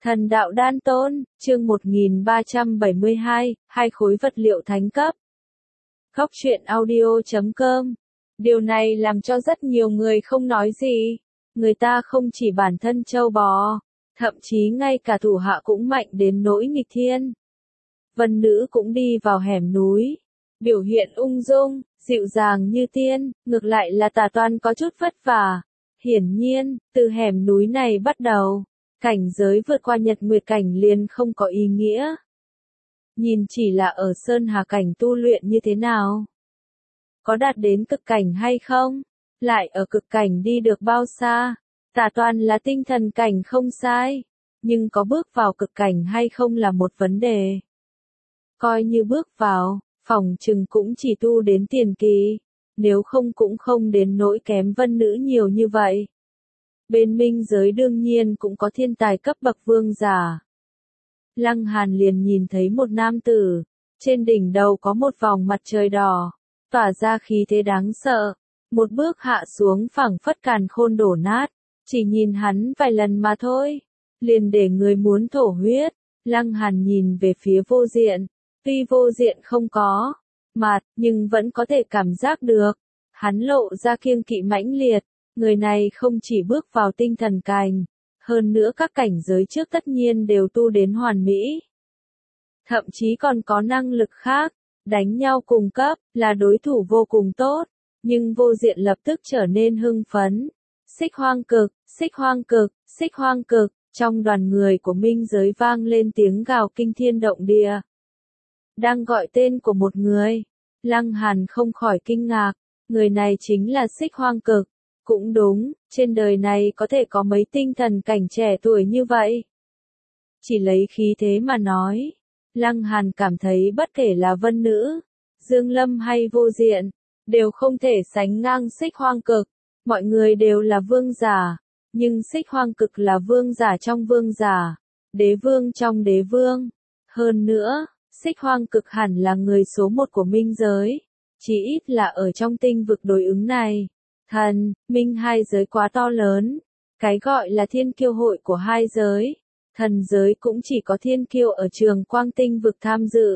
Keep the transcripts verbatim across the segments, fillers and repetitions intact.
Thần đạo đan tôn, chương một nghìn ba trăm bảy mươi hai, hai khối vật liệu thánh cấp. Góc truyện audio chấm com. Điều này làm cho rất nhiều người không nói gì. Người ta không chỉ bản thân châu bò, thậm chí ngay cả thủ hạ cũng mạnh đến nỗi nghịch thiên. Vân nữ cũng đi vào hẻm núi, biểu hiện ung dung, dịu dàng như tiên, ngược lại là Tà Toan có chút vất vả. Hiển nhiên, từ hẻm núi này bắt đầu, cảnh giới vượt qua nhật nguyệt cảnh liền không có ý nghĩa. Nhìn chỉ là ở sơn hà cảnh tu luyện như thế nào? Có đạt đến cực cảnh hay không? Lại ở cực cảnh đi được bao xa? Tà Toan là tinh thần cảnh không sai, nhưng có bước vào cực cảnh hay không là một vấn đề. Coi như bước vào, phòng chừng cũng chỉ tu đến tiền kỳ, nếu không cũng không đến nỗi kém vân nữ nhiều như vậy. Bên minh giới đương nhiên cũng có thiên tài cấp bậc vương giả. Lăng Hàn liền nhìn thấy một nam tử, trên đỉnh đầu có một vòng mặt trời đỏ, tỏa ra khí thế đáng sợ, một bước hạ xuống phảng phất càn khôn đổ nát, chỉ nhìn hắn vài lần mà thôi, liền để người muốn thổ huyết. Lăng Hàn nhìn về phía vô diện, tuy vô diện không có mặt, nhưng vẫn có thể cảm giác được, hắn lộ ra kiêng kỵ mãnh liệt. Người này không chỉ bước vào tinh thần cảnh, hơn nữa các cảnh giới trước tất nhiên đều tu đến hoàn mỹ. Thậm chí còn có năng lực khác, đánh nhau cùng cấp, là đối thủ vô cùng tốt, nhưng vô diện lập tức trở nên hưng phấn. Xích hoang cực, xích hoang cực, xích hoang cực, trong đoàn người của minh giới vang lên tiếng gào kinh thiên động địa. Đang gọi tên của một người, Lăng Hàn không khỏi kinh ngạc, người này chính là xích hoang cực. Cũng đúng, trên đời này có thể có mấy tinh thần cảnh trẻ tuổi như vậy. Chỉ lấy khí thế mà nói, Lăng Hàn cảm thấy bất kể là vân nữ, Dương Lâm hay vô diện, đều không thể sánh ngang xích hoang cực. Mọi người đều là vương giả, nhưng xích hoang cực là vương giả trong vương giả, đế vương trong đế vương. Hơn nữa, xích hoang cực hẳn là người số một của minh giới, chỉ ít là ở trong tinh vực đối ứng này. Thần, minh hai giới quá to lớn, cái gọi là thiên kiêu hội của hai giới, thần giới cũng chỉ có thiên kiêu ở trường quang tinh vực tham dự.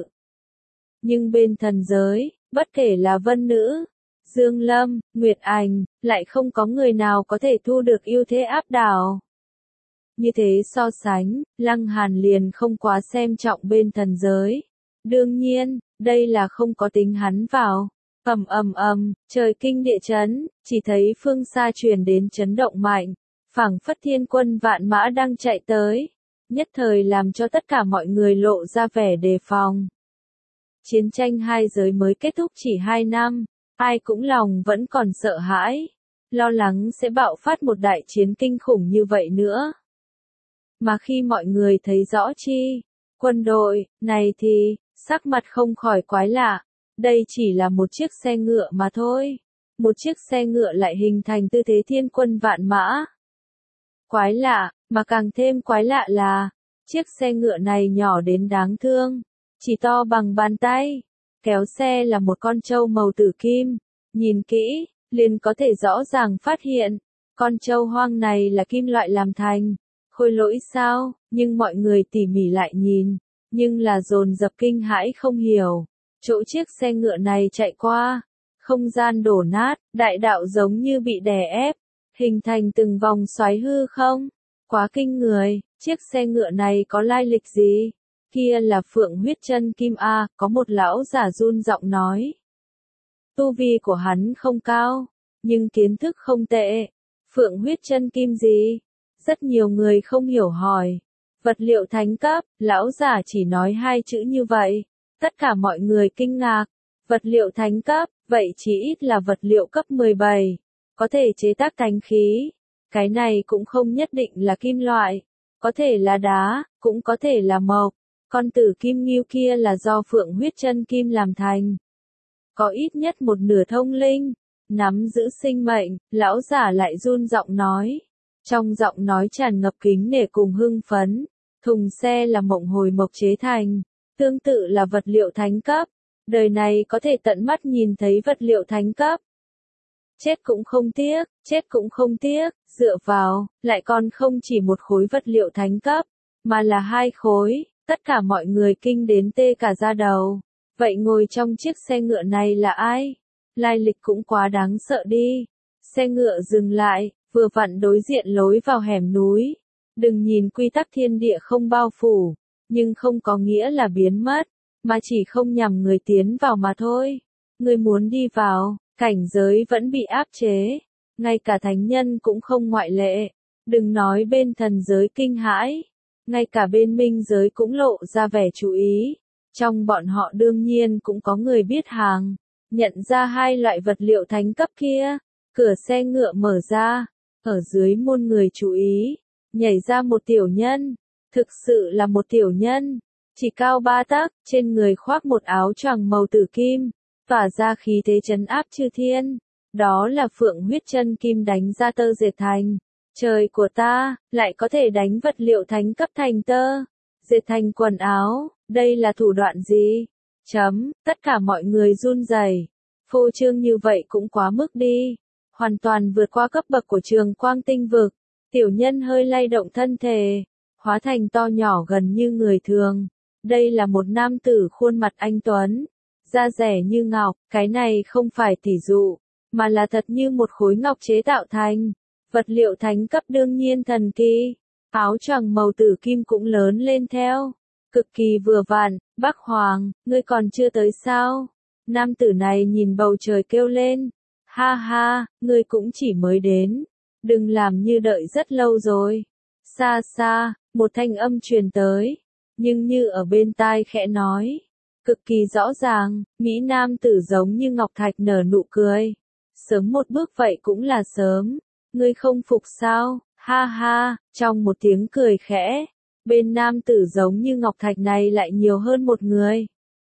Nhưng bên thần giới, bất kể là vân nữ, Dương Lâm, Nguyệt Ảnh, lại không có người nào có thể thu được ưu thế áp đảo. Như thế so sánh, Lăng Hàn liền không quá xem trọng bên thần giới. Đương nhiên, đây là không có tính hắn vào. Ầm ầm ầm, trời kinh địa chấn, chỉ thấy phương xa truyền đến chấn động mạnh, phảng phất thiên quân vạn mã đang chạy tới, nhất thời làm cho tất cả mọi người lộ ra vẻ đề phòng. Chiến tranh hai giới mới kết thúc chỉ hai năm, ai cũng lòng vẫn còn sợ hãi, lo lắng sẽ bạo phát một đại chiến kinh khủng như vậy nữa. Mà khi mọi người thấy rõ chi, quân đội, này thì, sắc mặt không khỏi quái lạ. Đây chỉ là một chiếc xe ngựa mà thôi. Một chiếc xe ngựa lại hình thành tư thế thiên quân vạn mã. Quái lạ, mà càng thêm quái lạ là, chiếc xe ngựa này nhỏ đến đáng thương, chỉ to bằng bàn tay. Kéo xe là một con trâu màu tử kim, nhìn kỹ, liền có thể rõ ràng phát hiện, con trâu hoang này là kim loại làm thành. Khôi lỗi sao, nhưng mọi người tỉ mỉ lại nhìn, nhưng là dồn dập kinh hãi không hiểu. Chỗ chiếc xe ngựa này chạy qua, không gian đổ nát, đại đạo giống như bị đè ép, hình thành từng vòng xoáy hư không? Quá kinh người, chiếc xe ngựa này có lai lịch gì? Kia là Phượng huyết chân kim a, có một lão giả run giọng nói. Tu vi của hắn không cao, nhưng kiến thức không tệ. Phượng huyết chân kim gì? Rất nhiều người không hiểu hỏi. Vật liệu thánh cấp, lão giả chỉ nói hai chữ như vậy. Tất cả mọi người kinh ngạc, vật liệu thánh cấp, vậy chỉ ít là vật liệu cấp mười bảy, có thể chế tác thánh khí, cái này cũng không nhất định là kim loại, có thể là đá, cũng có thể là mộc, con tử kim ngưu kia là do Phượng huyết chân kim làm thành. Có ít nhất một nửa thông linh, nắm giữ sinh mệnh, lão giả lại run giọng nói, trong giọng nói tràn ngập kính nể cùng hưng phấn, thùng xe là mộng hồi mộc chế thành. Tương tự là vật liệu thánh cấp, đời này có thể tận mắt nhìn thấy vật liệu thánh cấp. Chết cũng không tiếc, chết cũng không tiếc, dựa vào, lại còn không chỉ một khối vật liệu thánh cấp, mà là hai khối, tất cả mọi người kinh đến tê cả da đầu. Vậy ngồi trong chiếc xe ngựa này là ai? Lai lịch cũng quá đáng sợ đi. Xe ngựa dừng lại, vừa vặn đối diện lối vào hẻm núi. Đừng nhìn quy tắc thiên địa không bao phủ, nhưng không có nghĩa là biến mất, mà chỉ không nhằm người tiến vào mà thôi. Người muốn đi vào, cảnh giới vẫn bị áp chế, ngay cả thánh nhân cũng không ngoại lệ. Đừng nói bên thần giới kinh hãi, ngay cả bên minh giới cũng lộ ra vẻ chú ý. Trong bọn họ đương nhiên cũng có người biết hàng, nhận ra hai loại vật liệu thánh cấp kia. Cửa xe ngựa mở ra, ở dưới muôn người chú ý, nhảy ra một tiểu nhân, thực sự là một tiểu nhân, chỉ cao ba tấc, trên người khoác một áo choàng màu tử kim, tỏa ra khí thế trấn áp chư thiên. Đó là Phượng huyết chân kim đánh ra tơ dệt thành. Trời của ta, lại có thể đánh vật liệu thánh cấp thành tơ, dệt thành quần áo, đây là thủ đoạn gì? Chấm, tất cả mọi người run rẩy. Phô trương như vậy cũng quá mức đi, hoàn toàn vượt qua cấp bậc của Trường Quang Tinh vực. Tiểu nhân hơi lay động thân thể, hóa thành to nhỏ gần như người thường. Đây là một nam tử khuôn mặt anh tuấn, da rẻ như ngọc, cái này không phải tỉ dụ, mà là thật như một khối ngọc chế tạo thành. Vật liệu thánh cấp đương nhiên thần kỳ, áo choàng màu tử kim cũng lớn lên theo, cực kỳ vừa vặn. Bắc Hoàng, ngươi còn chưa tới sao? Nam tử này nhìn bầu trời kêu lên, ha ha, ngươi cũng chỉ mới đến, đừng làm như đợi rất lâu rồi. Xa xa, một thanh âm truyền tới, nhưng như ở bên tai khẽ nói, cực kỳ rõ ràng. Mỹ nam tử giống như ngọc thạch nở nụ cười, sớm một bước vậy cũng là sớm. Ngươi không phục sao? Ha ha, trong một tiếng cười khẽ, bên nam tử giống như ngọc thạch này lại nhiều hơn một người.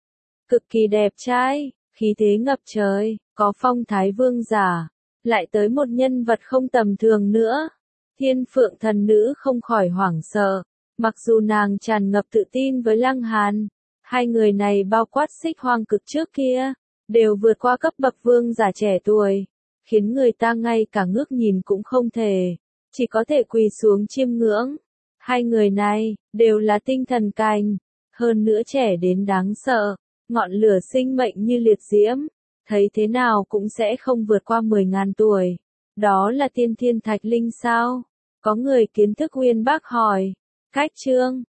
Cực kỳ đẹp trai, khí thế ngập trời, có phong thái vương giả, lại tới một nhân vật không tầm thường nữa. Thiên Phượng thần nữ không khỏi hoảng sợ, mặc dù nàng tràn ngập tự tin với Lăng Hàn, hai người này bao quát Xích Hoang Cực trước kia, đều vượt qua cấp bậc vương giả trẻ tuổi, khiến người ta ngay cả ngước nhìn cũng không thể, chỉ có thể quỳ xuống chiêm ngưỡng. Hai người này, đều là tinh thần cảnh, hơn nữa trẻ đến đáng sợ, ngọn lửa sinh mệnh như liệt diễm, thấy thế nào cũng sẽ không vượt qua mười ngàn tuổi. Đó là tiên thiên thạch linh sao? Có người kiến thức uyên bác hỏi. Cách chương